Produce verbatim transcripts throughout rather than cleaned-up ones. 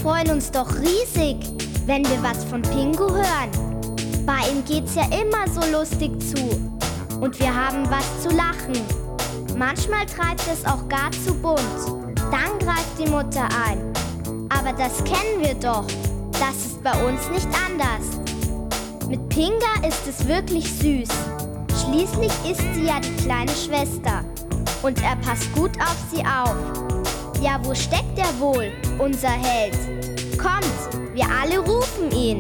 freuen uns doch riesig, wenn wir was von Pingu hören. Bei ihm geht's ja immer so lustig zu. Und wir haben was zu lachen. Manchmal treibt es auch gar zu bunt. Dann greift die Mutter ein. Aber das kennen wir doch. Das ist bei uns nicht anders. Mit Pinga ist es wirklich süß. Schließlich ist sie ja die kleine Schwester. Und er passt gut auf sie auf. Ja, wo steckt er wohl, unser Held? Kommt, wir alle rufen ihn.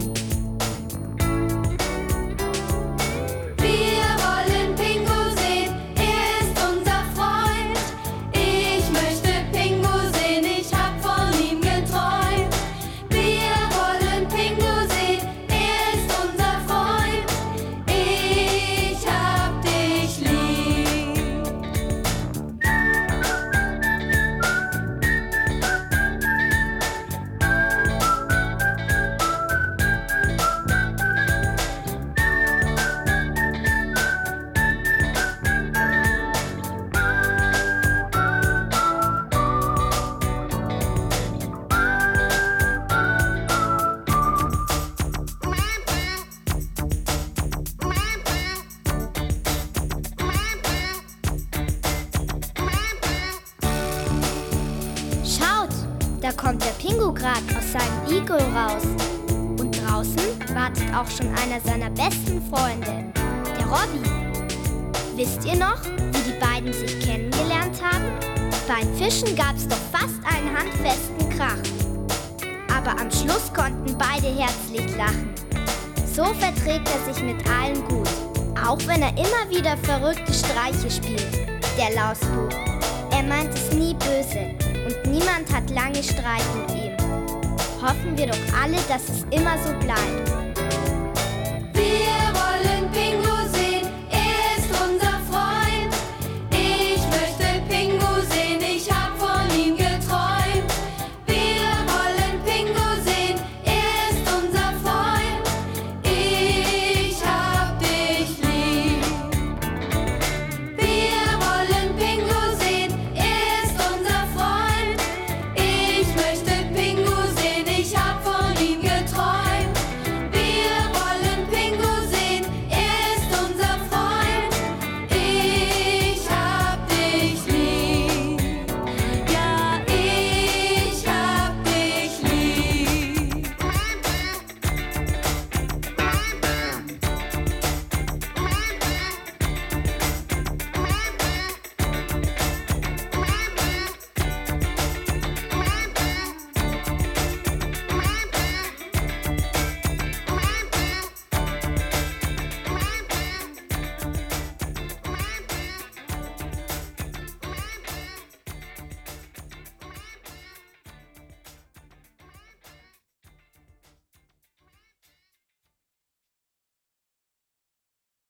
Wir wollen Pingu sehen, er ist unser Freund. Ich möchte Pingu sehen, ich hab von ihm geträumt. Wir wollen Pingu sehen, er ist unser Freund. Ich hab dich lieb. Schaut, da kommt der Pingu grad aus seinem Igel raus. Und draußen wartet auch schon einer seiner besten Freunde, der Robby. Wisst ihr noch, wie die beiden sich kennengelernt haben? Beim Fischen gab's doch fast einen handfesten Krach. Aber am Schluss konnten beide herzlich lachen. So verträgt er sich mit allen gut, auch wenn er immer wieder verrückte Streiche spielt, der Lausbub. Er meint es nie böse und niemand hat lange Streit mit ihm. Hoffen wir doch alle, dass es immer so bleibt.